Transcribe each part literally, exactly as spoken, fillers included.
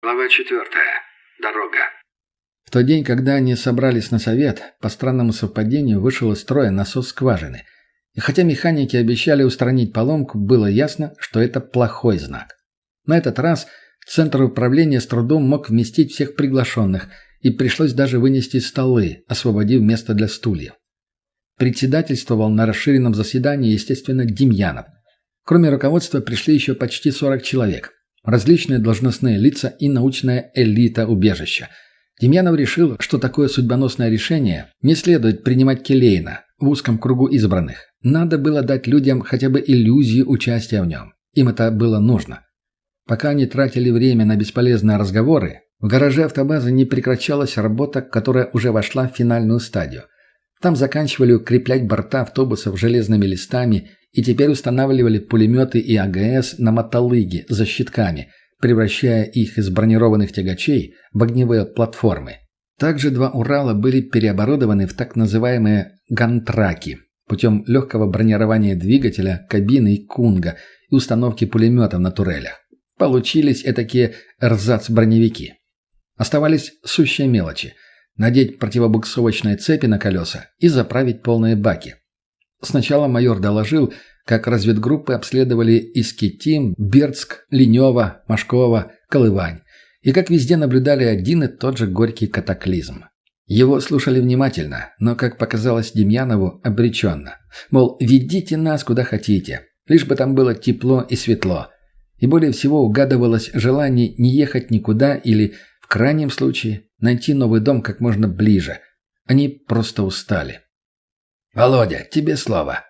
Глава четвертая. Дорога. В тот день, когда они собрались на совет, по странному совпадению вышел из строя насос скважины. И хотя механики обещали устранить поломку, было ясно, что это плохой знак. На этот раз центр управления с трудом мог вместить всех приглашенных, и пришлось даже вынести столы, освободив место для стульев. Председательствовал на расширенном заседании, естественно, Демьянов. Кроме руководства пришли еще почти сорок человек. Различные должностные лица и научная элита убежища. Демьянов решил, что такое судьбоносное решение не следует принимать келейно, в узком кругу избранных. Надо было дать людям хотя бы иллюзию участия в нем. Им это было нужно. Пока они тратили время на бесполезные разговоры, в гараже автобазы не прекращалась работа, которая уже вошла в финальную стадию. Там заканчивали укреплять борта автобусов железными листами и теперь устанавливали пулеметы и АГС на мотолыги за щитками, превращая их из бронированных тягачей в огневые платформы. Также два «Урала» были переоборудованы в так называемые «гантраки» путем легкого бронирования двигателя, кабины и кунга и установки пулеметов на турелях. Получились этакие эрзац-броневики. Оставались сущие мелочи – надеть противобуксовочные цепи на колеса и заправить полные баки. Сначала майор доложил, как разведгруппы обследовали Искитим, Бердск, Ленево, Машково, Колывань, и как везде наблюдали один и тот же горький катаклизм. Его слушали внимательно, но, как показалось Демьянову, обреченно. Мол, ведите нас куда хотите, лишь бы там было тепло и светло. И более всего угадывалось желание не ехать никуда или, в крайнем случае, найти новый дом как можно ближе. Они просто устали. «Володя, тебе слово».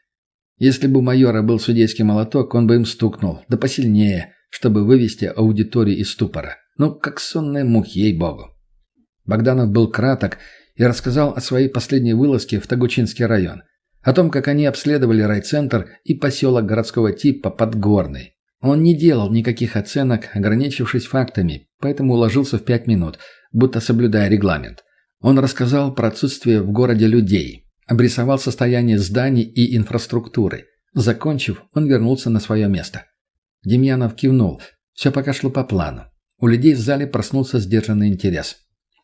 Если бы у майора был судейский молоток, он бы им стукнул, да посильнее, чтобы вывести аудиторию из ступора. Ну, как сонная мухи, ей-богу. Богданов был краток и рассказал о своей последней вылазке в Тогучинский район. О том, как они обследовали райцентр и поселок городского типа Подгорный. Он не делал никаких оценок, ограничившись фактами, поэтому уложился в пять минут, будто соблюдая регламент. Он рассказал про отсутствие в городе людей. Обрисовал состояние зданий и инфраструктуры. Закончив, он вернулся на свое место. Демьянов кивнул. Все пока шло по плану. У людей в зале проснулся сдержанный интерес.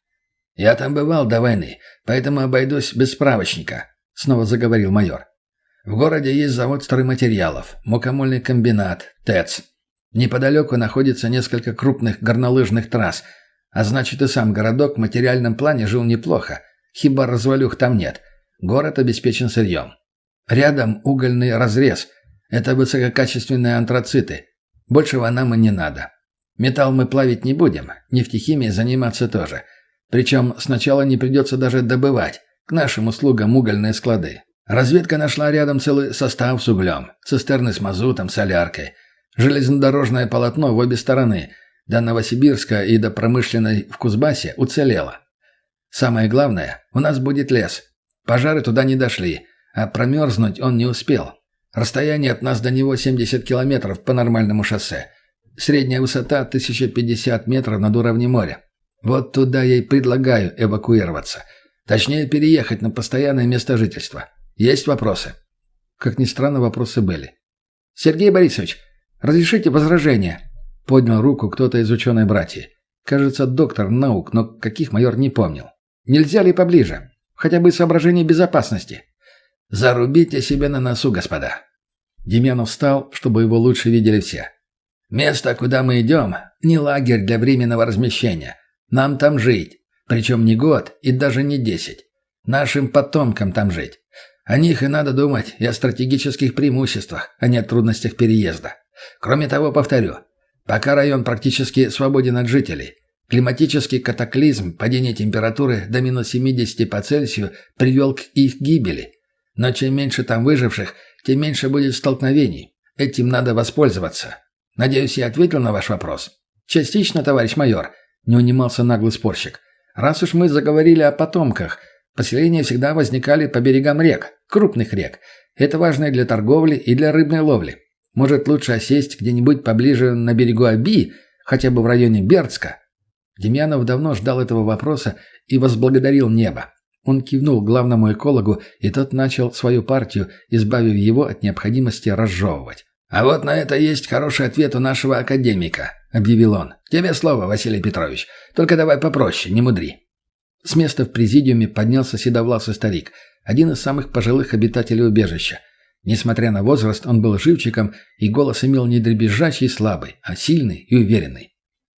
«Я там бывал до войны, поэтому обойдусь без справочника», — снова заговорил майор. «В городе есть завод стройматериалов, мукомольный комбинат, ТЭЦ. Неподалеку находится несколько крупных горнолыжных трасс, а значит и сам городок в материальном плане жил неплохо. Хиба развалюх там нет. Город обеспечен сырьем. Рядом угольный разрез. Это высококачественные антрациты. Большего нам и не надо. Металл мы плавить не будем, нефтехимией заниматься тоже. Причем сначала не придется даже добывать. К нашим услугам угольные склады. Разведка нашла рядом целый состав с углем, цистерны с мазутом, соляркой. Железнодорожное полотно в обе стороны. До Новосибирска и до промышленной в Кузбассе уцелело. Самое главное, у нас будет лес. Пожары туда не дошли, а промерзнуть он не успел. Расстояние от нас до него семьдесят километров по нормальному шоссе. Средняя высота тысяча пятьдесят метров над уровнем моря. Вот туда я и предлагаю эвакуироваться. Точнее, переехать на постоянное место жительства. Есть вопросы?» Как ни странно, вопросы были. «Сергей Борисович, разрешите возражение?» Поднял руку кто-то из ученой братьи. Кажется, доктор наук, но каких майор не помнил. «Нельзя ли поближе? Хотя бы соображение безопасности». «Зарубите себе на носу, господа». Демьянов встал, чтобы его лучше видели все. «Место, куда мы идем, не лагерь для временного размещения. Нам там жить. Причем не год и даже не десять. Нашим потомкам там жить. О них и надо думать, и о стратегических преимуществах, а не о трудностях переезда. Кроме того, повторю, пока район практически свободен от жителей. Климатический катаклизм, падение температуры до минус семидесяти по Цельсию привел к их гибели. Но чем меньше там выживших, тем меньше будет столкновений. Этим надо воспользоваться. Надеюсь, я ответил на ваш вопрос?» «Частично, товарищ майор», — не унимался наглый спорщик. «Раз уж мы заговорили о потомках, поселения всегда возникали по берегам рек, крупных рек. Это важно и для торговли, и для рыбной ловли. Может, лучше осесть где-нибудь поближе на берегу Оби, хотя бы в районе Бердска?» Демьянов давно ждал этого вопроса и возблагодарил небо. Он кивнул главному экологу, и тот начал свою партию, избавив его от необходимости разжевывать. «А вот на это есть хороший ответ у нашего академика», — объявил он. «Тебе слово, Василий Петрович. Только давай попроще, не мудри». С места в президиуме поднялся седовласый старик, один из самых пожилых обитателей убежища. Несмотря на возраст, он был живчиком, и голос имел не дребезжащий и слабый, а сильный и уверенный.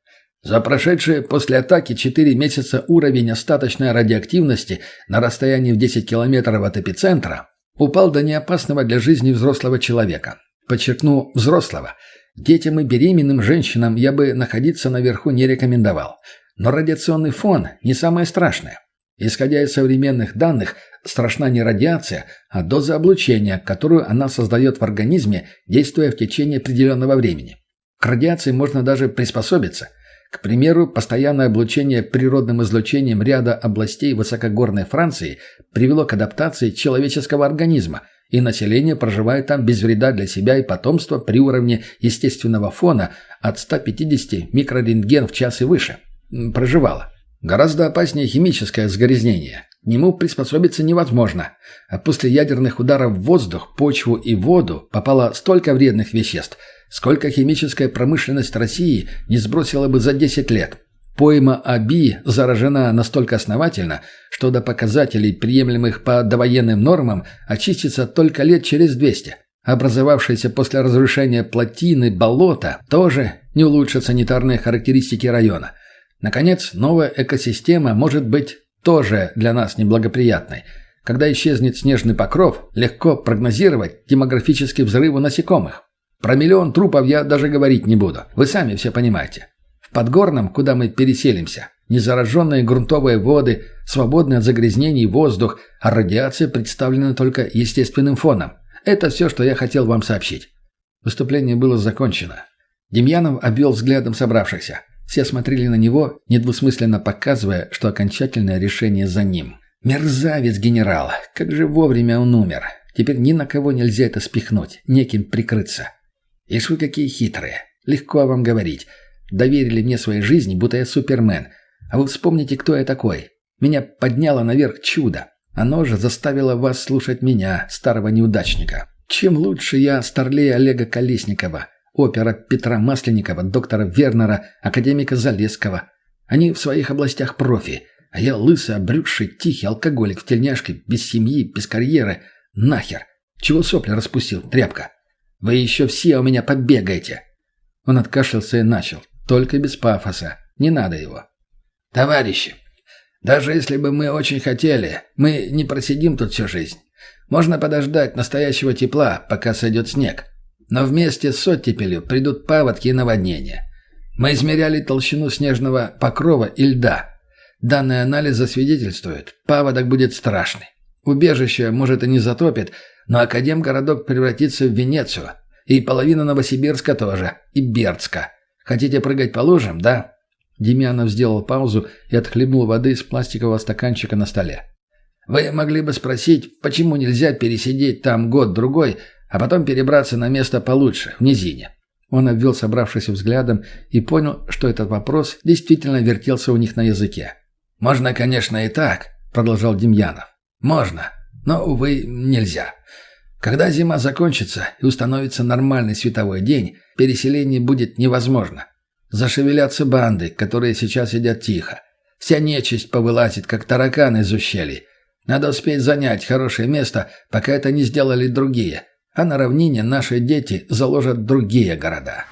За прошедшие после атаки четыре месяца уровень остаточной радиоактивности на расстоянии в десять километров от эпицентра упал до неопасного для жизни взрослого человека. Подчеркну, взрослого. Детям и беременным женщинам я бы находиться наверху не рекомендовал. Но радиационный фон не самое страшное. Исходя из современных данных, страшна не радиация, а доза облучения, которую она создает в организме, действуя в течение определенного времени. К радиации можно даже приспособиться. К примеру, постоянное облучение природным излучением ряда областей высокогорной Франции привело к адаптации человеческого организма, и население проживает там без вреда для себя и потомства при уровне естественного фона от ста пятидесяти микрорентген в час и выше. Проживало. Гораздо опаснее химическое загрязнение. К нему приспособиться невозможно. А после ядерных ударов в воздух, почву и воду попало столько вредных веществ, сколько химическая промышленность России не сбросила бы за десять лет. Пойма Аби заражена настолько основательно, что до показателей, приемлемых по довоенным нормам, очистится только лет через двести. Образовавшиеся после разрушения плотины болота тоже не улучшат санитарные характеристики района. Наконец, новая экосистема может быть тоже для нас неблагоприятной. Когда исчезнет снежный покров, легко прогнозировать демографические взрывы насекомых. Про миллион трупов я даже говорить не буду. Вы сами все понимаете. В Подгорном, куда мы переселимся, незараженные грунтовые воды, свободный от загрязнений воздух, а радиация представлена только естественным фоном. Это все, что я хотел вам сообщить. Выступление было закончено. Демьянов обвел взглядом собравшихся. Все смотрели на него, недвусмысленно показывая, что окончательное решение за ним. «Мерзавец, генерал! Как же вовремя он умер! Теперь ни на кого нельзя это спихнуть, неким прикрыться. Ишь вы какие хитрые! Легко вам говорить. Доверили мне своей жизни, будто я супермен. А вы вспомните, кто я такой. Меня подняло наверх чудо. Оно же заставило вас слушать меня, старого неудачника. Чем лучше я старлея Олега Колесникова, опера Петра Масленникова, доктора Вернера, академика Залесского. Они в своих областях профи, а я лысый, обрюзший, тихий алкоголик в тельняшке, без семьи, без карьеры. Нахер! Чего сопли распустил, тряпка? Вы еще все у меня побегаете!» Он откашлялся и начал, только без пафоса. Не надо его. «Товарищи, даже если бы мы очень хотели, мы не просидим тут всю жизнь. Можно подождать настоящего тепла, пока сойдет снег. Но вместе с оттепелью придут паводки и наводнения. Мы измеряли толщину снежного покрова и льда. Данные анализа свидетельствуют, паводок будет страшный. Убежище, может, и не затопит, но Академгородок превратится в Венецию. И половина Новосибирска тоже, и Бердска. Хотите прыгать по лужам, да?» Демьянов сделал паузу и отхлебнул воды из пластикового стаканчика на столе. «Вы могли бы спросить, почему нельзя пересидеть там год-другой, а потом перебраться на место получше, в низине?» Он обвел собравшихся взглядом и понял, что этот вопрос действительно вертелся у них на языке. «Можно, конечно, и так», — продолжал Демьянов. «Можно, но, увы, нельзя. Когда зима закончится и установится нормальный световой день, переселение будет невозможно. Зашевелятся банды, которые сейчас сидят тихо. Вся нечисть повылазит, как тараканы из ущелий. Надо успеть занять хорошее место, пока это не сделали другие. А на равнине наши дети заложат другие города».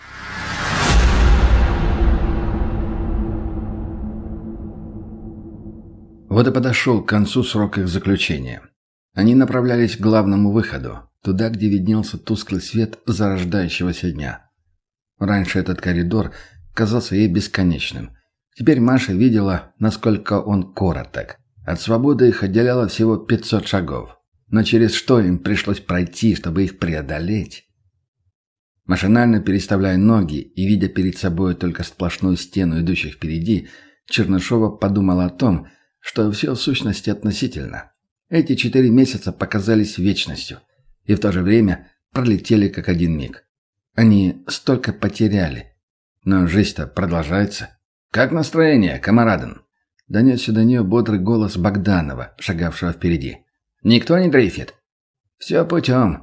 Вот и подошел к концу срок их заключения. Они направлялись к главному выходу, туда, где виднелся тусклый свет зарождающегося дня. Раньше этот коридор казался ей бесконечным. Теперь Маша видела, насколько он короток. От свободы их отделяло всего пятьсот шагов. Но через что им пришлось пройти, чтобы их преодолеть? Машинально переставляя ноги и видя перед собой только сплошную стену идущих впереди, Чернышова подумала о том, что все в сущности относительно. Эти четыре месяца показались вечностью, и в то же время пролетели как один миг. Они столько потеряли, но жизнь-то продолжается. «Как настроение, камараден?» — донесся до нее бодрый голос Богданова, шагавшего впереди. «Никто не дрейфит?» «Все путем.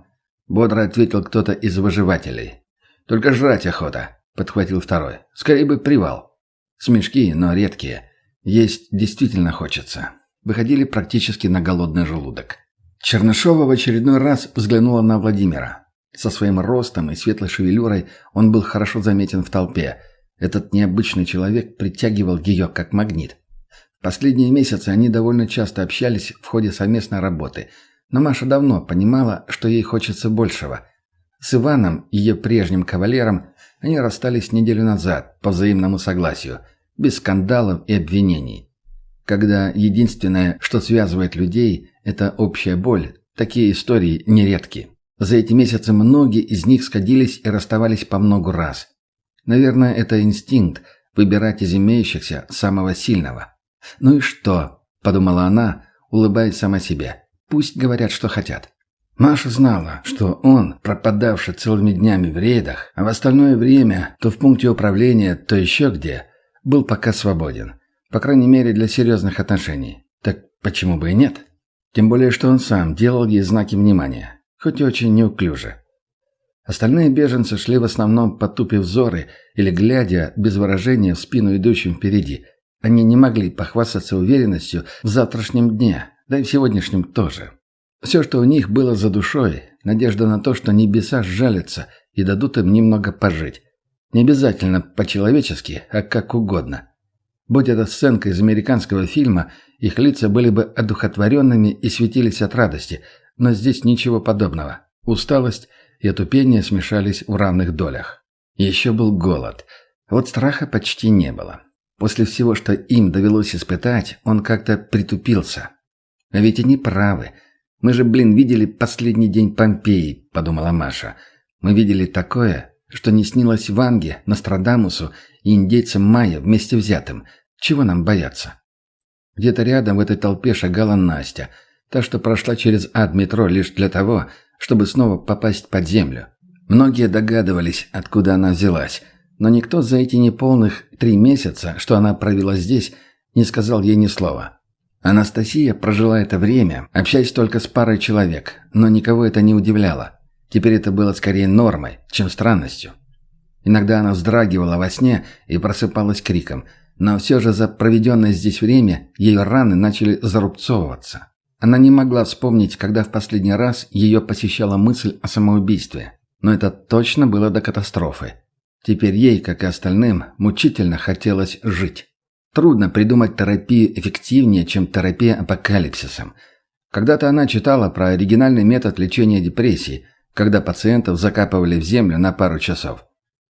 Бодро ответил кто-то из выживателей. «Только жрать охота», — подхватил второй. «Скорее бы привал». Смешки, но редкие. Есть действительно хочется. Выходили практически на голодный желудок. Чернышова в очередной раз взглянула на Владимира. Со своим ростом и светлой шевелюрой он был хорошо заметен в толпе. Этот необычный человек притягивал ее как магнит. В последние месяцы они довольно часто общались в ходе совместной работы, но Маша давно понимала, что ей хочется большего. С Иваном, ее прежним кавалером, они расстались неделю назад по взаимному согласию, без скандалов и обвинений. Когда единственное, что связывает людей, это общая боль, такие истории нередки. За эти месяцы многие из них сходились и расставались по много раз. Наверное, это инстинкт – выбирать из имеющихся самого сильного. «Ну и что?» – подумала она, улыбаясь сама себе. «Пусть говорят, что хотят». Маша знала, что он, пропадавший целыми днями в рейдах, а в остальное время то в пункте управления, то еще где, был пока свободен. По крайней мере, для серьезных отношений. Так почему бы и нет? Тем более, что он сам делал ей знаки внимания, хоть и очень неуклюже. Остальные беженцы шли в основном потупив взоры или глядя без выражения в спину идущим впереди. Они не могли похвастаться уверенностью в завтрашнем дне, да и в сегодняшнем тоже. Все, что у них было за душой, надежда на то, что небеса сжалятся и дадут им немного пожить. Не обязательно по-человечески, а как угодно. Будь это сценка из американского фильма, их лица были бы одухотворенными и светились от радости, но здесь ничего подобного. Усталость и отупение смешались в равных долях. Еще был голод. Вот страха почти не было. После всего, что им довелось испытать, он как-то притупился. А ведь они правы. «Мы же, блин, видели последний день Помпеи», — подумала Маша. «Мы видели такое, что не снилось Ванге, Нострадамусу и индейцам майя вместе взятым. Чего нам бояться?» Где-то рядом в этой толпе шагала Настя, та, что прошла через ад метро лишь для того, чтобы снова попасть под землю. Многие догадывались, откуда она взялась, но никто за эти неполных три месяца, что она провела здесь, не сказал ей ни слова. Анастасия прожила это время, общаясь только с парой человек, но никого это не удивляло. Теперь это было скорее нормой, чем странностью. Иногда она вздрагивала во сне и просыпалась криком, но все же за проведенное здесь время ее раны начали зарубцовываться. Она не могла вспомнить, когда в последний раз ее посещала мысль о самоубийстве, но это точно было до катастрофы. Теперь ей, как и остальным, мучительно хотелось жить. Трудно придумать терапию эффективнее, чем терапия апокалипсисом. Когда-то она читала про оригинальный метод лечения депрессии, когда пациентов закапывали в землю на пару часов.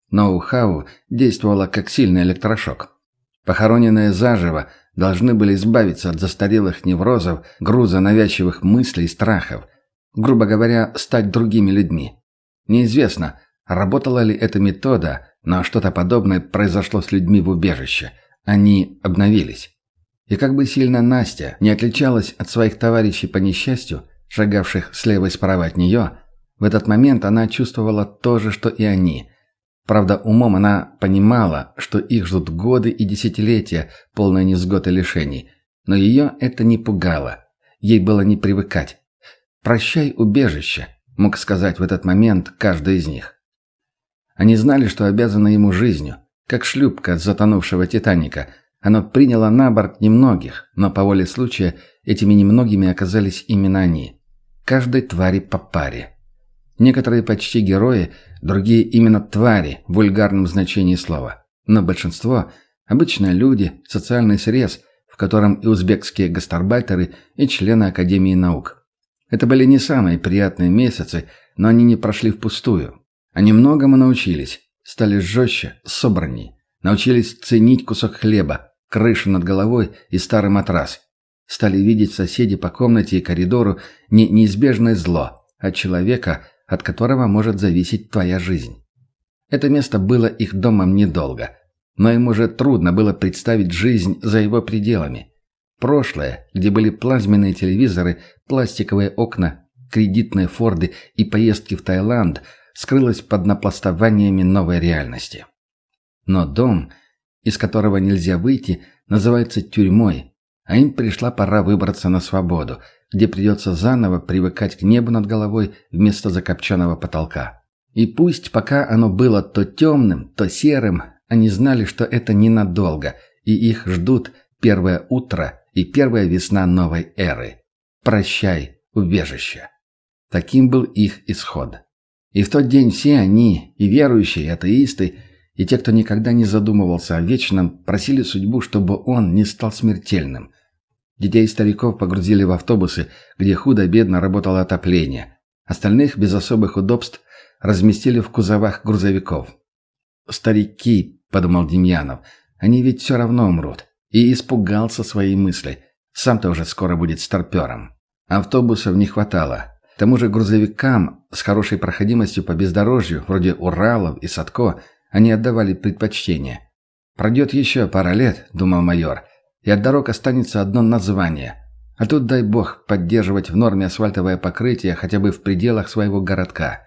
Ноу-хау действовало как сильный электрошок. Похороненные заживо должны были избавиться от застарелых неврозов, груза навязчивых мыслей и страхов. Грубо говоря, стать другими людьми. Неизвестно, работала ли эта метода, но что-то подобное произошло с людьми в убежище. Они обновились. И как бы сильно Настя не отличалась от своих товарищей по несчастью, шагавших слева и справа от нее, в этот момент она чувствовала то же, что и они. Правда, умом она понимала, что их ждут годы и десятилетия, полные невзгод и лишений. Но ее это не пугало. Ей было не привыкать. «Прощай, убежище», — мог сказать в этот момент каждый из них. Они знали, что обязаны ему жизнью. Как шлюпка от затонувшего «Титаника», оно приняло на борт немногих, но по воле случая этими немногими оказались именно они. Каждой твари по паре. Некоторые почти герои, другие именно твари в вульгарном значении слова. Но большинство – обычные люди, социальный срез, в котором и узбекские гастарбайтеры, и члены Академии наук. Это были не самые приятные месяцы, но они не прошли впустую. Они многому научились. Стали жестче, собранней. Научились ценить кусок хлеба, крышу над головой и старый матрас. Стали видеть в соседе по комнате и коридору не неизбежное зло, а человека, от которого может зависеть твоя жизнь. Это место было их домом недолго, но им уже трудно было представить жизнь за его пределами. Прошлое, где были плазменные телевизоры, пластиковые окна, кредитные форды и поездки в Таиланд – скрылась под напластованиями новой реальности. Но дом, из которого нельзя выйти, называется тюрьмой, а им пришла пора выбраться на свободу, где придется заново привыкать к небу над головой вместо закопченного потолка. И пусть пока оно было то темным, то серым, они знали, что это ненадолго, и их ждут первое утро и первая весна новой эры. Прощай, убежище. Таким был их исход. И в тот день все они, и верующие, и атеисты, и те, кто никогда не задумывался о вечном, просили судьбу, чтобы он не стал смертельным. Детей и стариков погрузили в автобусы, где худо-бедно работало отопление. Остальных, без особых удобств, разместили в кузовах грузовиков. «Старики», — подумал Демьянов, — «они ведь все равно умрут». И испугался своей мысли. Сам-то уже скоро будет старпером. Автобусов не хватало. К тому же грузовикам с хорошей проходимостью по бездорожью, вроде Уралов и Садко, они отдавали предпочтение. «Пройдет еще пара лет», — думал майор, — «и от дорог останется одно название. А тут, дай бог, поддерживать в норме асфальтовое покрытие хотя бы в пределах своего городка».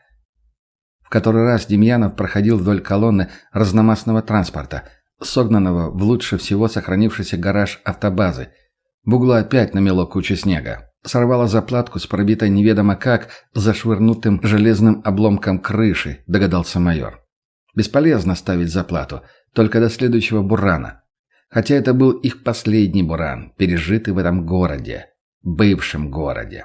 В который раз Демьянов проходил вдоль колонны разномастного транспорта, согнанного в лучше всего сохранившийся гараж автобазы. В углу опять намело кучу снега. Сорвало заплатку с пробитой неведомо как зашвырнутым железным обломком крыши, догадался майор. Бесполезно ставить заплату, только до следующего бурана. Хотя это был их последний буран, пережитый в этом городе, бывшем городе.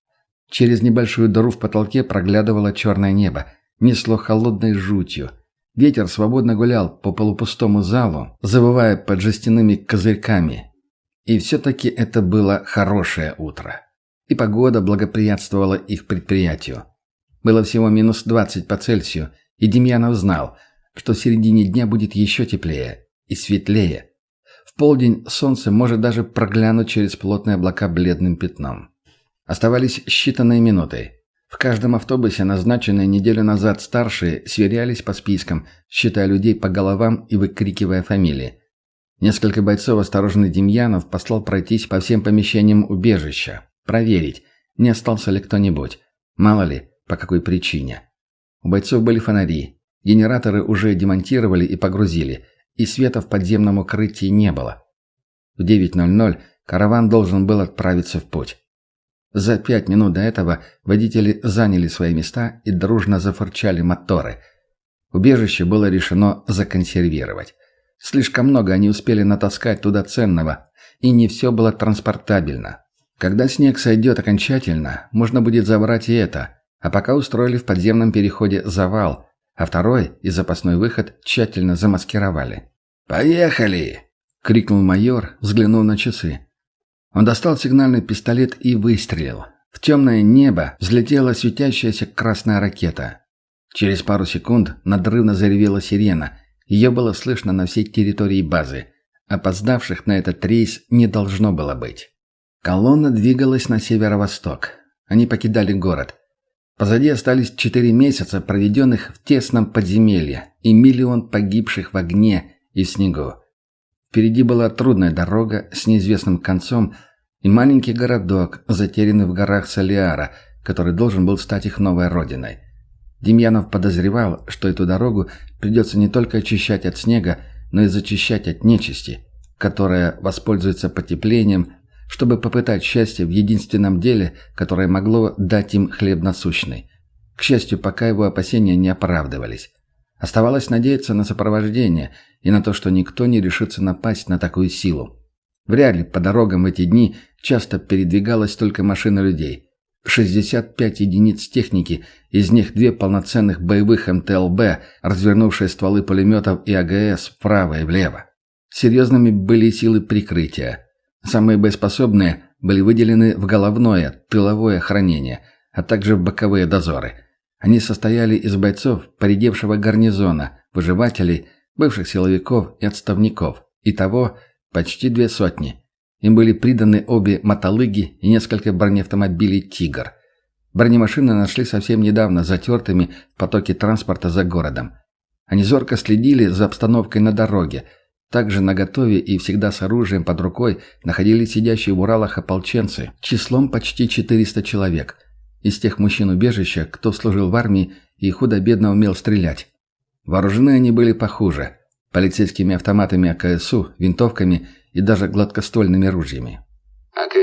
Через небольшую дыру в потолке проглядывало черное небо, несло холодной жутью. Ветер свободно гулял по полупустому залу, завывая под жестяными козырьками. И все-таки это было хорошее утро. И погода благоприятствовала их предприятию. Было всего минус двадцать по Цельсию, и Демьянов знал, что в середине дня будет еще теплее и светлее. В полдень солнце может даже проглянуть через плотные облака бледным пятном. Оставались считанные минуты. В каждом автобусе, назначенные неделю назад старшие, сверялись по спискам, считая людей по головам и выкрикивая фамилии. Несколько бойцов осторожный Демьянов послал пройтись по всем помещениям убежища, проверить, не остался ли кто-нибудь, мало ли, по какой причине. У бойцов были фонари, генераторы уже демонтировали и погрузили, и света в подземном укрытии не было. В девять ноль ноль караван должен был отправиться в путь. За пять минут до этого водители заняли свои места и дружно зафырчали моторы. Убежище было решено законсервировать. Слишком много они успели натаскать туда ценного, и не все было транспортабельно. Когда снег сойдет окончательно, можно будет забрать и это, а пока устроили в подземном переходе завал, а второй и запасной выход тщательно замаскировали. «Поехали!» — крикнул майор, взглянув на часы. Он достал сигнальный пистолет и выстрелил. В темное небо взлетела светящаяся красная ракета. Через пару секунд надрывно заревела сирена. Ее было слышно на всей территории базы. Опоздавших на этот рейс не должно было быть. Колонна двигалась на северо-восток. Они покидали город. Позади остались четыре месяца, проведенных в тесном подземелье, и миллион погибших в огне и в снегу. Впереди была трудная дорога с неизвестным концом и маленький городок, затерянный в горах Солиара, который должен был стать их новой родиной. Демьянов подозревал, что эту дорогу придется не только очищать от снега, но и зачищать от нечисти, которая воспользуется потеплением, чтобы попытать счастье в единственном деле, которое могло дать им хлеб насущный. К счастью, пока его опасения не оправдывались. Оставалось надеяться на сопровождение и на то, что никто не решится напасть на такую силу. Вряд ли по дорогам в эти дни часто передвигалась только машина людей. шестьдесят пять единиц техники, из них две полноценных боевых эм тэ эл бэ, развернувшие стволы пулеметов и а гэ эс вправо и влево. Серьезными были силы прикрытия. Самые боеспособные были выделены в головное, тыловое охранение, а также в боковые дозоры. Они состояли из бойцов поредевшего гарнизона, выживателей, бывших силовиков и отставников. Итого почти две сотни. Им были приданы обе мотолыги и несколько бронеавтомобилей «Тигр». Бронемашины нашли совсем недавно затертыми в потоке транспорта за городом. Они зорко следили за обстановкой на дороге. Также наготове и всегда с оружием под рукой находились сидящие в Уралах ополченцы числом почти четыреста человек. Из тех мужчин убежища, кто служил в армии и худо-бедно умел стрелять. Вооружены они были похуже. Полицейскими автоматами а ка эс у, винтовками и даже гладкоствольными ружьями. а ка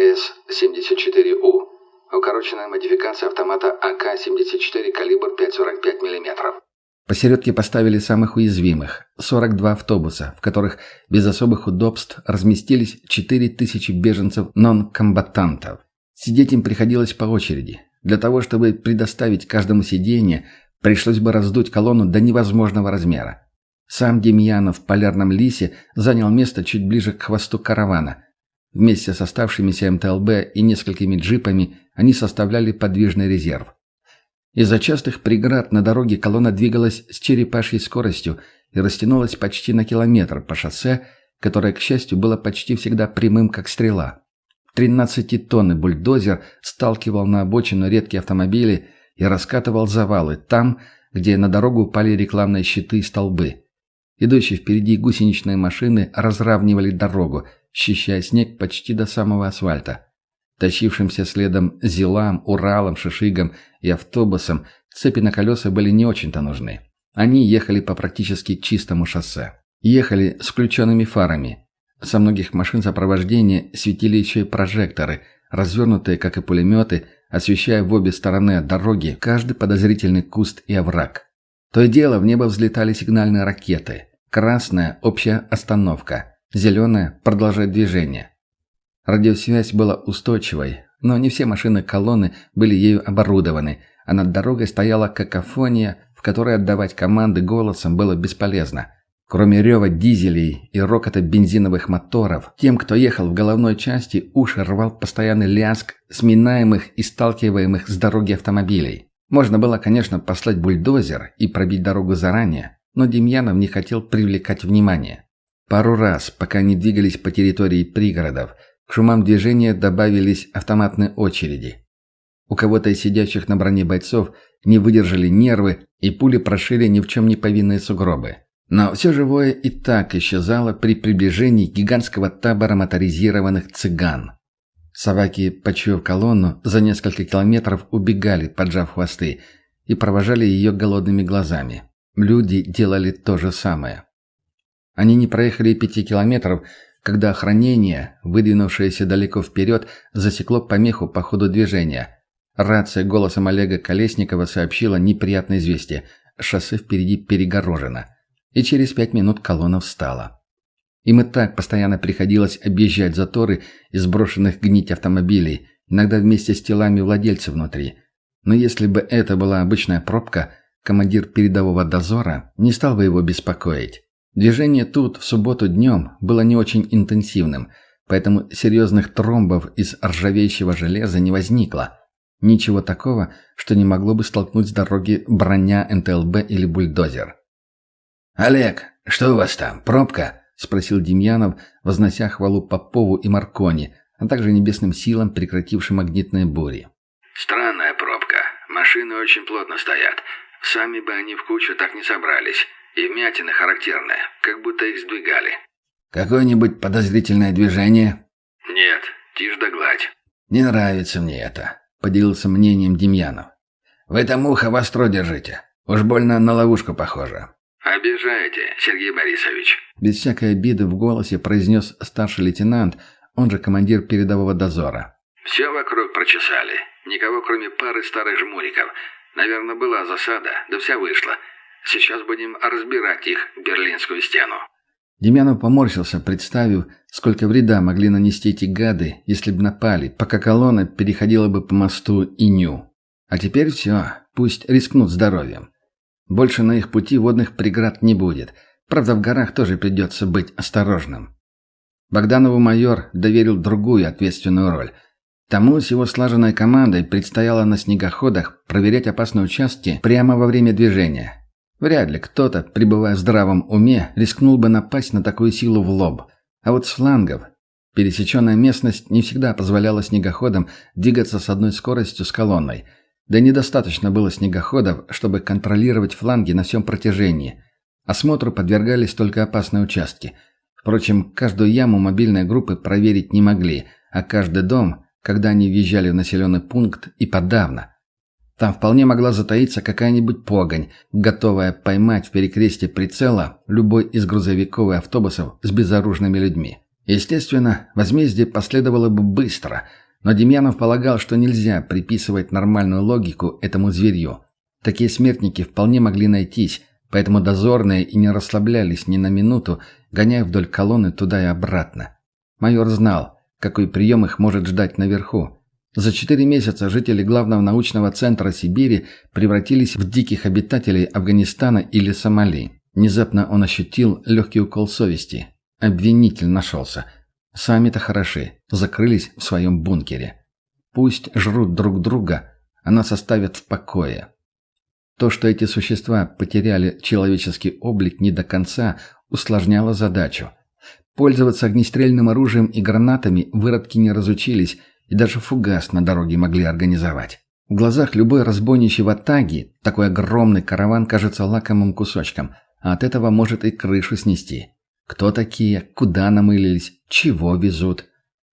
эс семьдесят четыре у. Укороченная модификация автомата а ка семьдесят четыре, калибр пять целых сорок пять миллиметров. Посередке поставили самых уязвимых – сорок два автобуса, в которых без особых удобств разместились четыре тысячи беженцев-нон-комбатантов. Сидеть им приходилось по очереди. Для того, чтобы предоставить каждому сиденье, пришлось бы раздуть колонну до невозможного размера. Сам Демьянов в полярном лисе занял место чуть ближе к хвосту каравана. Вместе с оставшимися эм тэ эл бэ и несколькими джипами они составляли подвижный резерв. Из-за частых преград на дороге колонна двигалась с черепашьей скоростью и растянулась почти на километр по шоссе, которое, к счастью, было почти всегда прямым, как стрела. тринадцатитонный бульдозер сталкивал на обочину редкие автомобили и раскатывал завалы там, где на дорогу упали рекламные щиты и столбы. Идущие впереди гусеничные машины разравнивали дорогу, счищая снег почти до самого асфальта. Тащившимся следом «Зилам», «Уралам», «Шишигам» и автобусам цепи на колеса были не очень-то нужны. Они ехали по практически чистому шоссе. Ехали с включенными фарами. Со многих машин сопровождения светили еще и прожекторы, развернутые, как и пулеметы, освещая в обе стороны от дороги каждый подозрительный куст и овраг. То и дело в небо взлетали сигнальные ракеты. Красная – общая остановка. Зеленая – продолжает движение. Радиосвязь была устойчивой, но не все машины колонны были ею оборудованы, а над дорогой стояла какофония, в которой отдавать команды голосом было бесполезно. Кроме рева дизелей и рокота бензиновых моторов, тем, кто ехал в головной части, уши рвал постоянный лязг сминаемых и сталкиваемых с дороги автомобилей. Можно было, конечно, послать бульдозер и пробить дорогу заранее, но Демьянов не хотел привлекать внимание. Пару раз, пока они двигались по территории пригородов, к шумам движения добавились автоматные очереди. У кого-то из сидящих на броне бойцов не выдержали нервы, и пули прошили ни в чем не повинные сугробы. Но все живое и так исчезало при приближении гигантского табора моторизированных цыган. Собаки, почуяв колонну, за несколько километров убегали, поджав хвосты, и провожали ее голодными глазами. Люди делали то же самое. Они не проехали пяти километров, когда охранение, выдвинувшееся далеко вперед, засекло помеху по ходу движения. Рация голосом Олега Колесникова сообщила неприятное известие – шоссе впереди перегорожено. И через пять минут колонна встала. Им и так постоянно приходилось объезжать заторы из брошенных гнить автомобилей, иногда вместе с телами владельцев внутри. Но если бы это была обычная пробка, командир передового дозора не стал бы его беспокоить. Движение тут в субботу днем было не очень интенсивным, поэтому серьезных тромбов из ржавеющего железа не возникло. Ничего такого, что не могло бы столкнуть с дороги броня эм тэ эл бэ или бульдозер. «Олег, что у вас там, пробка?» – спросил Демьянов, вознося хвалу Попову и Маркони, а также небесным силам, прекратившим магнитные бури. «Странная пробка. Машины очень плотно стоят. Сами бы они в кучу так не собрались. И вмятины характерные, как будто их сдвигали». «Какое-нибудь подозрительное движение?» «Нет, тишь да гладь». «Не нравится мне это», — поделился мнением Демьянов. «Вы там ухо востро держите. Уж больно на ловушку похоже». «Обижаете, Сергей Борисович». Без всякой обиды в голосе произнес старший лейтенант, он же командир передового дозора. «Все вокруг прочесали. Никого, кроме пары старых жмуриков. Наверное, была засада, да вся вышла. Сейчас будем разбирать их, Берлинскую стену». Демьянов поморщился, представив, сколько вреда могли нанести эти гады, если бы напали, пока колонна переходила бы по мосту Иню. А теперь все, пусть рискнут здоровьем. Больше на их пути водных преград не будет. Правда, в горах тоже придется быть осторожным. Богданову майор доверил другую ответственную роль. Тому с его слаженной командой предстояло на снегоходах проверять опасные участки прямо во время движения. Вряд ли кто-то, пребывая в здравом уме, рискнул бы напасть на такую силу в лоб. А вот с флангов пересеченная местность не всегда позволяла снегоходам двигаться с одной скоростью с колонной. Да недостаточно было снегоходов, чтобы контролировать фланги на всем протяжении. Осмотру подвергались только опасные участки. Впрочем, каждую яму мобильной группы проверить не могли, а каждый дом, когда они въезжали в населенный пункт, и подавно. Там вполне могла затаиться какая-нибудь погонь, готовая поймать в перекрестье прицела любой из грузовиков и автобусов с безоружными людьми. Естественно, возмездие последовало бы быстро, но Демьянов полагал, что нельзя приписывать нормальную логику этому зверью. Такие смертники вполне могли найтись, поэтому дозорные и не расслаблялись ни на минуту, гоняя вдоль колонны туда и обратно. Майор знал, какой прием их может ждать наверху. За четыре месяца жители главного научного центра Сибири превратились в диких обитателей Афганистана или Сомали. Внезапно он ощутил легкий укол совести. Обвинитель нашелся. Сами-то хороши, закрылись в своем бункере. Пусть жрут друг друга, а нас оставят в покое. То, что эти существа потеряли человеческий облик не до конца, усложняло задачу. Пользоваться огнестрельным оружием и гранатами выродки не разучились, и даже фугас на дороге могли организовать. В глазах любой разбойничьей ватаги такой огромный караван кажется лакомым кусочком, а от этого может и крышу снести. Кто такие, куда намылились, чего везут?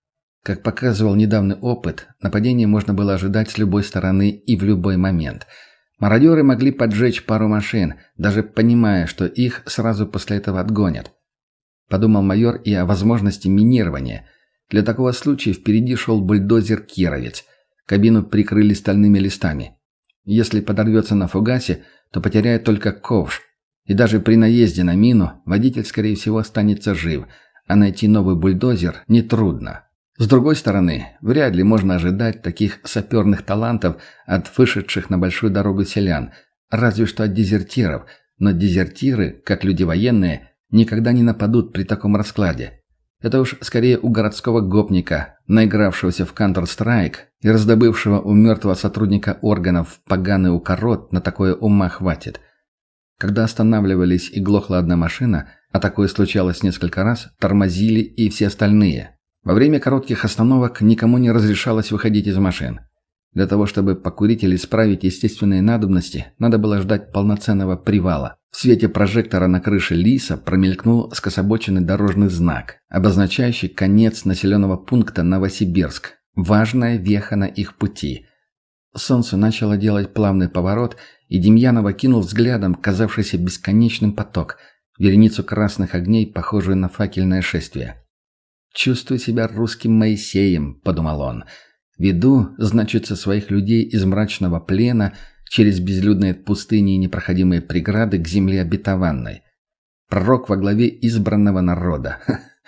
Как показывал недавний опыт, нападение можно было ожидать с любой стороны и в любой момент. Мародеры могли поджечь пару машин, даже понимая, что их сразу после этого отгонят. Подумал майор и о возможности минирования. Для такого случая впереди шел бульдозер-кировец. Кабину прикрыли стальными листами. Если подорвется на фугасе, то потеряет только ковш. И даже при наезде на мину водитель, скорее всего, останется жив, а найти новый бульдозер нетрудно. С другой стороны, вряд ли можно ожидать таких саперных талантов от вышедших на большую дорогу селян, разве что от дезертиров, но дезертиры, как люди военные, никогда не нападут при таком раскладе. Это уж скорее у городского гопника, наигравшегося в Counter-Strike и раздобывшего у мертвого сотрудника органов поганый укорот, на такое ума хватит. Когда останавливались и глохла одна машина, а такое случалось несколько раз, тормозили и все остальные. Во время коротких остановок никому не разрешалось выходить из машин. Для того, чтобы покурить или справить естественные надобности, надо было ждать полноценного привала. В свете прожектора на крыше Лиса промелькнул скособоченный дорожный знак, обозначающий конец населенного пункта Новосибирск. Важная веха на их пути. Солнце начало делать плавный поворот, и Демьянов окинул взглядом казавшийся бесконечным поток, вереницу красных огней, похожую на факельное шествие. «Чувствую себя русским Моисеем», — подумал он. «Веду, значит, своих людей из мрачного плена через безлюдные пустыни и непроходимые преграды к земле обетованной. Пророк во главе избранного народа.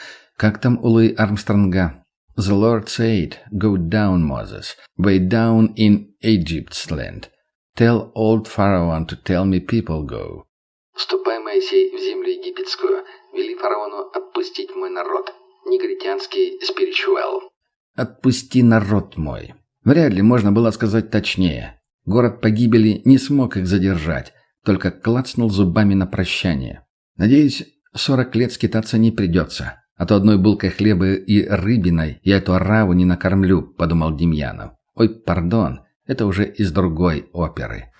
Как там у Луи Армстронга? The Lord said, go down, Moses, way down in Egypt's land. Tell old Pharaoh to tell me people go». «Ступай, Моисей, в землю египетскую, вели фараону отпустить мой народ». Негритянский спиричуэл. «Отпусти народ мой». Вряд ли можно было сказать точнее. Город погибели не смог их задержать, только клацнул зубами на прощание. «Надеюсь, сорок лет скитаться не придется, а то одной булкой хлеба и рыбиной я эту ораву не накормлю», — подумал Демьянов. «Ой, пардон, это уже из другой оперы».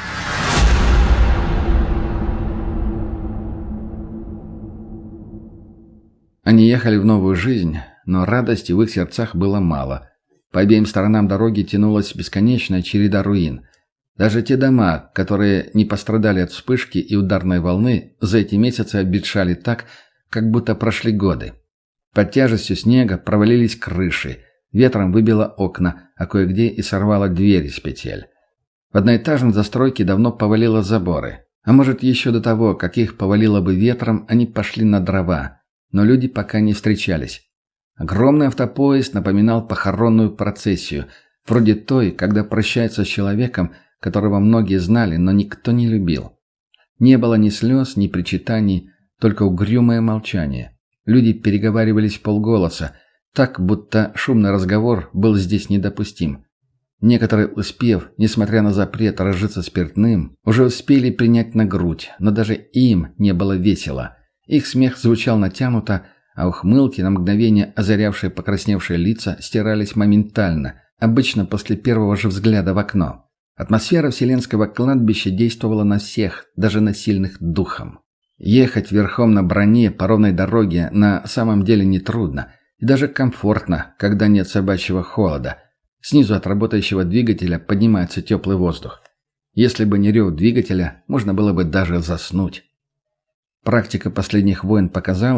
Они ехали в новую жизнь, но радости в их сердцах было мало. По обеим сторонам дороги тянулась бесконечная череда руин. Даже те дома, которые не пострадали от вспышки и ударной волны, за эти месяцы обветшали так, как будто прошли годы. Под тяжестью снега провалились крыши, ветром выбило окна, а кое-где и сорвало двери с петель. В одноэтажной застройке давно повалило заборы. А может, еще до того, как их повалило бы ветром, они пошли на дрова. Но люди пока не встречались. Огромный автопоезд напоминал похоронную процессию, вроде той, когда прощаются с человеком, которого многие знали, но никто не любил. Не было ни слез, ни причитаний, только угрюмое молчание. Люди переговаривались полголоса, так, будто шумный разговор был здесь недопустим. Некоторые, успев, несмотря на запрет, разжиться спиртным, уже успели принять на грудь, но даже им не было весело. Их смех звучал натянуто, а ухмылки, на мгновение озарявшие покрасневшие лица, стирались моментально, обычно после первого же взгляда в окно. Атмосфера вселенского кладбища действовала на всех, даже на сильных духом. Ехать верхом на броне по ровной дороге на самом деле нетрудно и даже комфортно, когда нет собачьего холода. Снизу от работающего двигателя поднимается теплый воздух. Если бы не рев двигателя, можно было бы даже заснуть. Практика последних войн показала,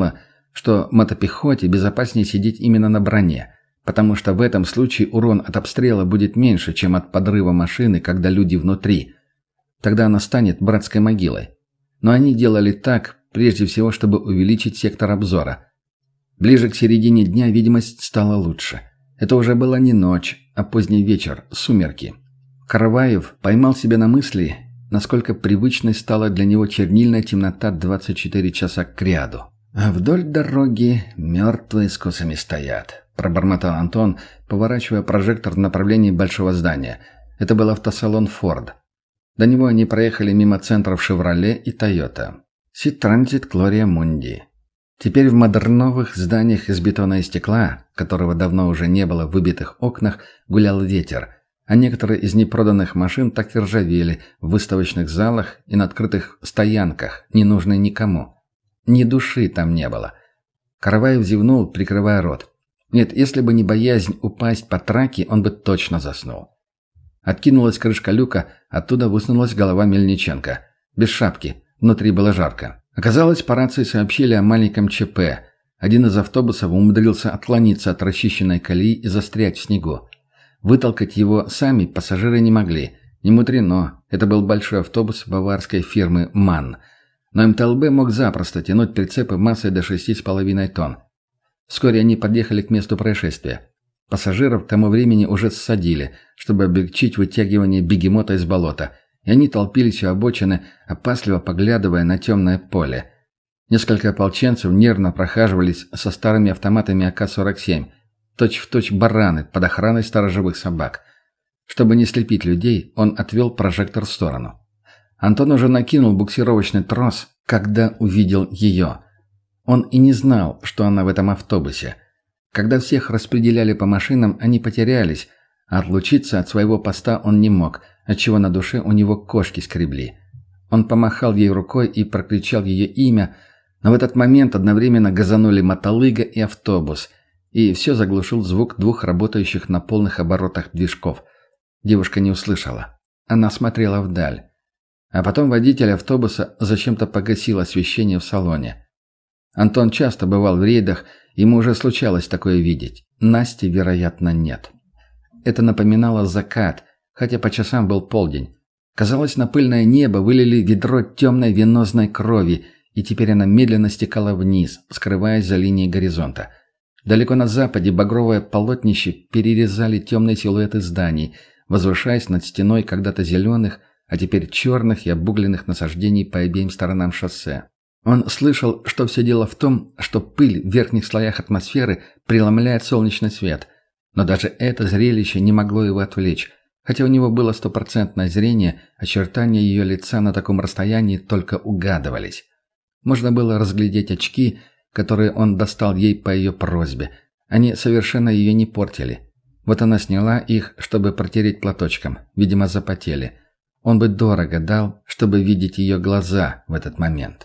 что мотопехоте безопаснее сидеть именно на броне, потому что в этом случае урон от обстрела будет меньше, чем от подрыва машины, когда люди внутри. Тогда она станет братской могилой. Но они делали так, прежде всего, чтобы увеличить сектор обзора. Ближе к середине дня видимость стала лучше. Это уже была не ночь, а поздний вечер, сумерки. Караваев поймал себя на мысли, насколько привычной стала для него чернильная темнота двадцать четыре часа кряду. А вдоль дороги мертвые с косами стоят, пробормотал Антон, поворачивая прожектор в направлении большого здания. Это был автосалон «Форд». До него они проехали мимо центров «Шевроле» и «Тойота». «Си-Транзит Глория Мунди». Теперь в модерновых зданиях из бетона и стекла, которого давно уже не было в выбитых окнах, гулял ветер, а некоторые из непроданных машин так и ржавели в выставочных залах и на открытых стоянках, не нужные никому. Ни души там не было. Караваев зевнул, прикрывая рот. Нет, если бы не боязнь упасть по траке, он бы точно заснул. Откинулась крышка люка, оттуда высунулась голова Мельниченко. Без шапки, внутри было жарко. Оказалось, по рации сообщили о маленьком ЧП. Один из автобусов умудрился отклониться от расчищенной колеи и застрять в снегу. Вытолкать его сами пассажиры не могли. Не мудрено, это был большой автобус баварской фирмы «МАН». Но МТЛБ мог запросто тянуть прицепы массой до шести с половиной тонн. Вскоре они подъехали к месту происшествия. Пассажиров к тому времени уже ссадили, чтобы облегчить вытягивание бегемота из болота, и они толпились у обочины, опасливо поглядывая на темное поле. Несколько ополченцев нервно прохаживались со старыми автоматами А К сорок семь, точь-в-точь бараны под охраной сторожевых собак. Чтобы не слепить людей, он отвел прожектор в сторону. Антон уже накинул буксировочный трос, когда увидел ее. Он и не знал, что она в этом автобусе. Когда всех распределяли по машинам, они потерялись, а отлучиться от своего поста он не мог, отчего на душе у него кошки скребли. Он помахал ей рукой и прокричал ее имя, но в этот момент одновременно газанули мотолыга и автобус, и все заглушил звук двух работающих на полных оборотах движков. Девушка не услышала. Она смотрела вдаль. А потом водитель автобуса зачем-то погасил освещение в салоне. Антон часто бывал в рейдах, ему уже случалось такое видеть. Насти, вероятно, нет. Это напоминало закат, хотя по часам был полдень. Казалось, на пыльное небо вылили ведро темной венозной крови, и теперь она медленно стекала вниз, скрываясь за линией горизонта. Далеко на западе багровое полотнище перерезали темные силуэты зданий, возвышаясь над стеной когда-то зеленых, а теперь черных и обугленных насаждений по обеим сторонам шоссе. Он слышал, что все дело в том, что пыль в верхних слоях атмосферы преломляет солнечный свет. Но даже это зрелище не могло его отвлечь. Хотя у него было стопроцентное зрение, очертания ее лица на таком расстоянии только угадывались. Можно было разглядеть очки, которые он достал ей по ее просьбе. Они совершенно ее не портили. Вот она сняла их, чтобы протереть платочком. Видимо, запотели. Он бы дорого дал, чтобы видеть ее глаза в этот момент.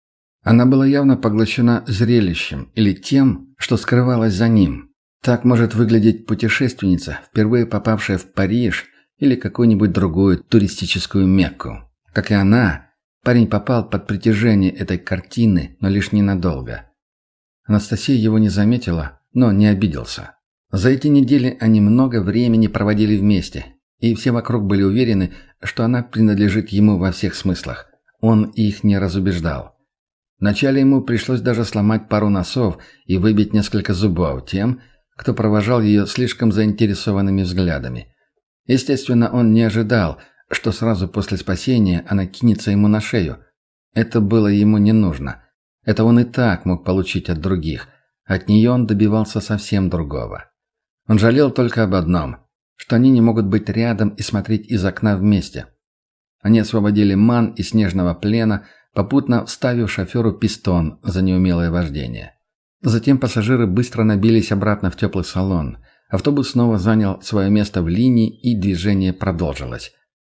Она была явно поглощена зрелищем или тем, что скрывалось за ним. Так может выглядеть путешественница, впервые попавшая в Париж или какую-нибудь другую туристическую Мекку. Как и она, парень попал под притяжение этой картины, но лишь ненадолго. Анастасия его не заметила, но не обиделся. За эти недели они много времени проводили вместе, и все вокруг были уверены, что она принадлежит ему во всех смыслах. Он их не разубеждал. Вначале ему пришлось даже сломать пару носов и выбить несколько зубов тем, кто провожал ее слишком заинтересованными взглядами. Естественно, он не ожидал, что сразу после спасения она кинется ему на шею. Это было ему не нужно. Это он и так мог получить от других. От нее он добивался совсем другого. Он жалел только об одном, что они не могут быть рядом и смотреть из окна вместе. Они освободили Ман из снежного плена, попутно вставив шоферу пистон за неумелое вождение. Затем пассажиры быстро набились обратно в теплый салон. Автобус снова занял свое место в линии, и движение продолжилось.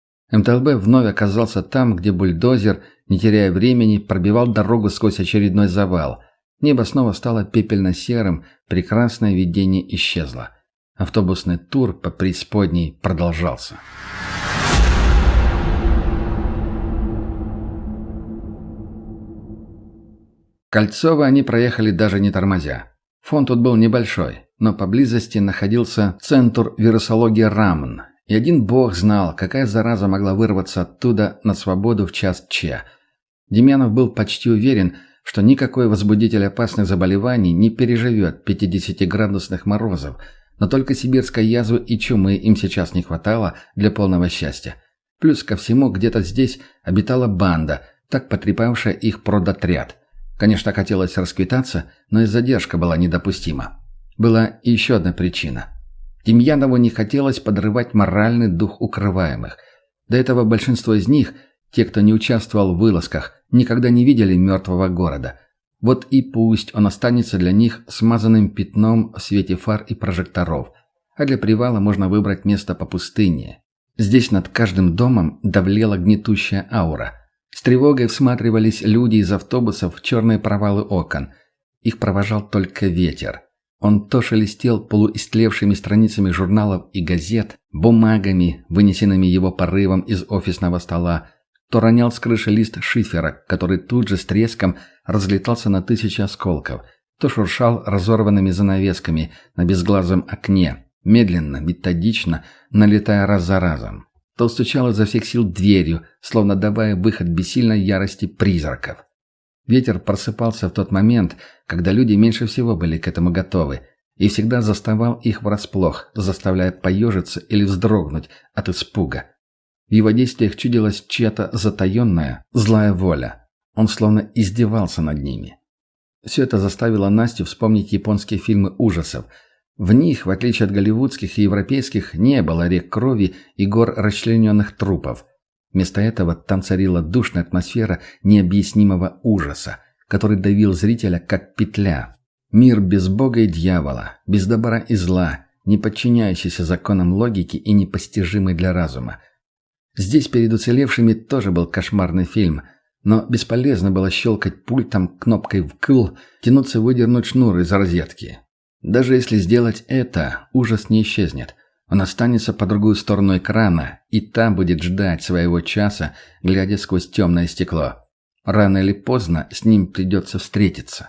МТЛБ вновь оказался там, где бульдозер, не теряя времени, пробивал дорогу сквозь очередной завал. Небо снова стало пепельно-серым, прекрасное видение исчезло. Автобусный тур по преисподней продолжался. Кольцово они проехали даже не тормозя. Фон тут был небольшой, но поблизости находился центр вирусологии Рамн, и один бог знал, какая зараза могла вырваться оттуда на свободу в час Че. Демьянов был почти уверен, что никакой возбудитель опасных заболеваний не переживет пятидесятиградусных морозов, но только сибирской язвы и чумы им сейчас не хватало для полного счастья. Плюс ко всему, где-то здесь обитала банда, так потрепавшая их продотряд. Конечно, хотелось расквитаться, но и задержка была недопустима. Была и еще одна причина. Демьянову не хотелось подрывать моральный дух укрываемых. До этого большинство из них, те, кто не участвовал в вылазках, никогда не видели мертвого города. Вот и пусть он останется для них смазанным пятном в свете фар и прожекторов. А для привала можно выбрать место попустыннее. Здесь над каждым домом давлела гнетущая аура. С тревогой всматривались люди из автобусов в черные провалы окон. Их провожал только ветер. Он то шелестел полуистлевшими страницами журналов и газет, бумагами, вынесенными его порывом из офисного стола, то ронял с крыши лист шифера, который тут же с треском разлетался на тысячи осколков, то шуршал разорванными занавесками на безглазом окне, медленно, методично, налетая раз за разом, то стучал изо всех сил дверью, словно давая выход бессильной ярости призраков. Ветер просыпался в тот момент, когда люди меньше всего были к этому готовы, и всегда заставал их врасплох, заставляя поежиться или вздрогнуть от испуга. В его действиях чудилась чья-то затаенная, злая воля. Он словно издевался над ними. Все это заставило Настю вспомнить японские фильмы ужасов. В них, в отличие от голливудских и европейских, не было рек крови и гор расчлененных трупов. Вместо этого там царила душная атмосфера необъяснимого ужаса, который давил зрителя как петля. Мир без бога и дьявола, без добра и зла, не подчиняющийся законам логики и непостижимый для разума. Здесь перед уцелевшими тоже был кошмарный фильм, но бесполезно было щелкать пультом, кнопкой «вкл», тянуться выдернуть шнур из розетки. Даже если сделать это, ужас не исчезнет. Он останется по другую сторону экрана, и там будет ждать своего часа, глядя сквозь темное стекло. Рано или поздно с ним придется встретиться.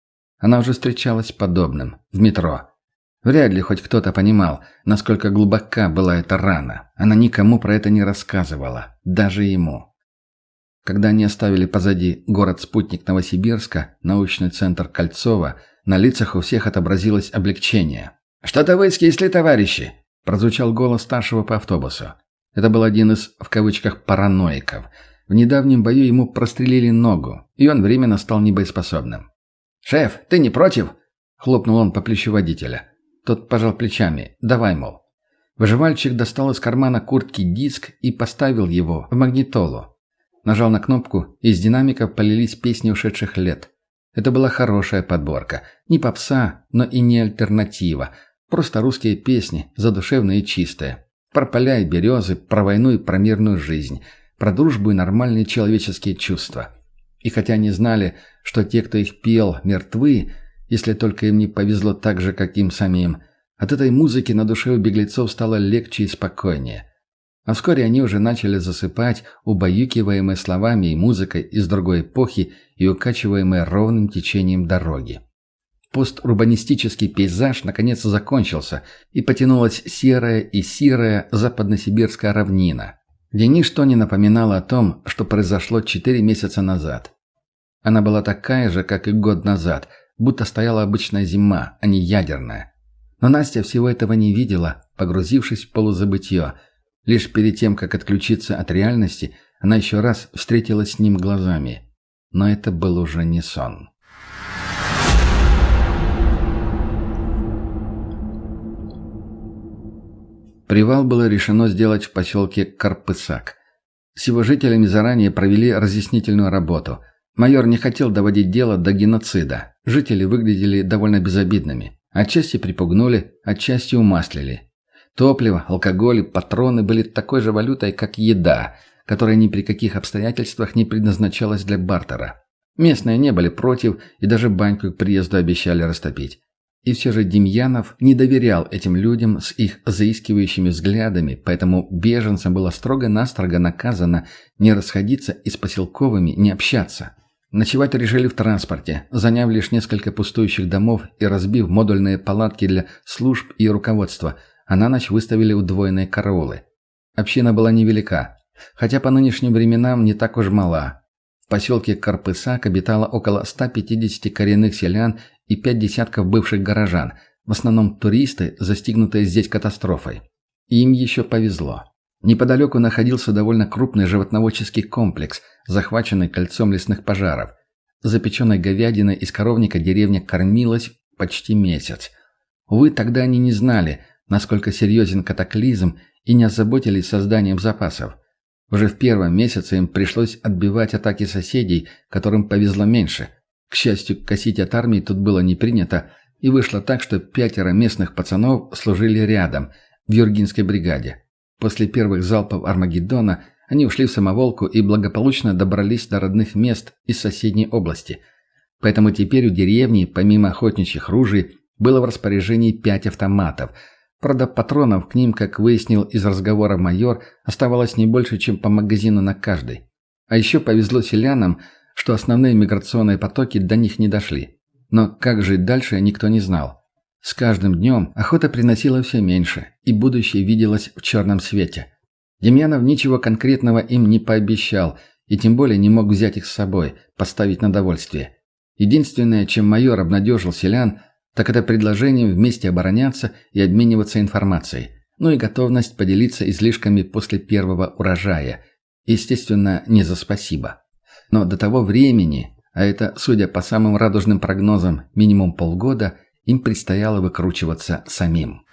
Она уже встречалась с подобным, в метро. Вряд ли хоть кто-то понимал, насколько глубока была эта рана. Она никому про это не рассказывала, даже ему. Когда они оставили позади город-спутник Новосибирска, научный центр Кольцово, на лицах у всех отобразилось облегчение. «Что-то вы скисли, товарищи!» – прозвучал голос старшего по автобусу. Это был один из, в кавычках, параноиков. В недавнем бою ему прострелили ногу, и он временно стал небоеспособным. «Шеф, ты не против?» – хлопнул он по плечу водителя. Тот пожал плечами. «Давай, мол». Выживальщик достал из кармана куртки диск и поставил его в магнитолу. Нажал на кнопку, и из динамиков полились песни ушедших лет. Это была хорошая подборка. Не попса, но и не альтернатива. Просто русские песни, задушевные и чистые. Про поля и березы, про войну и про мирную жизнь. Про дружбу и нормальные человеческие чувства. И хотя они знали, что те, кто их пел, мертвы, если только им не повезло так же, как им самим, от этой музыки на душе у беглецов стало легче и спокойнее. А вскоре они уже начали засыпать, убаюкиваемые словами и музыкой из другой эпохи и укачиваемые ровным течением дороги. Постурбанистический пейзаж наконец закончился, и потянулась серая и сирая западносибирская равнина, где ничто не напоминало о том, что произошло четыре месяца назад. Она была такая же, как и год назад, будто стояла обычная зима, а не ядерная. Но Настя всего этого не видела, погрузившись в полузабытье. Лишь перед тем, как отключиться от реальности, она еще раз встретилась с ним глазами. Но это был уже не сон. Привал было решено сделать в поселке Карпысак. С его жителями заранее провели разъяснительную работу. Майор не хотел доводить дело до геноцида. Жители выглядели довольно безобидными. Отчасти припугнули, отчасти умаслили. Топливо, алкоголь и патроны были такой же валютой, как еда, которая ни при каких обстоятельствах не предназначалась для бартера. Местные не были против и даже баньку к приезду обещали растопить. И все же Демьянов не доверял этим людям с их заискивающими взглядами, поэтому беженцам было строго-настрого наказано не расходиться и с поселковыми не общаться. Ночевать решили в транспорте, заняв лишь несколько пустующих домов и разбив модульные палатки для служб и руководства, а на ночь выставили удвоенные караулы. Община была невелика, хотя по нынешним временам не так уж мала. В поселке Карпысак обитало около ста пятидесяти коренных селян и пять десятков бывших горожан, в основном туристы, застигнутые здесь катастрофой. И им еще повезло. Неподалеку находился довольно крупный животноводческий комплекс, захваченный кольцом лесных пожаров. Запеченной говядиной из коровника деревня кормилась почти месяц. Увы, тогда они не знали, насколько серьезен катаклизм, и не озаботились созданием запасов. Уже в первом месяце им пришлось отбивать атаки соседей, которым повезло меньше. К счастью, косить от армии тут было не принято, и вышло так, что пятеро местных пацанов служили рядом, в Юргинской бригаде. После первых залпов Армагеддона они ушли в самоволку и благополучно добрались до родных мест из соседней области. Поэтому теперь у деревни, помимо охотничьих ружей, было в распоряжении пять автоматов. Правда, патронов к ним, как выяснил из разговора майор, оставалось не больше, чем по магазину на каждый. А еще повезло селянам, что основные миграционные потоки до них не дошли. Но как жить дальше, никто не знал. С каждым днем охота приносила все меньше, и будущее виделось в черном свете. Демьянов ничего конкретного им не пообещал, и тем более не мог взять их с собой, поставить на довольствие. Единственное, чем майор обнадежил селян, так это предложением вместе обороняться и обмениваться информацией, ну и готовность поделиться излишками после первого урожая. Естественно, не за спасибо. Но до того времени, а это, судя по самым радужным прогнозам, минимум полгода, им предстояло выкручиваться самим.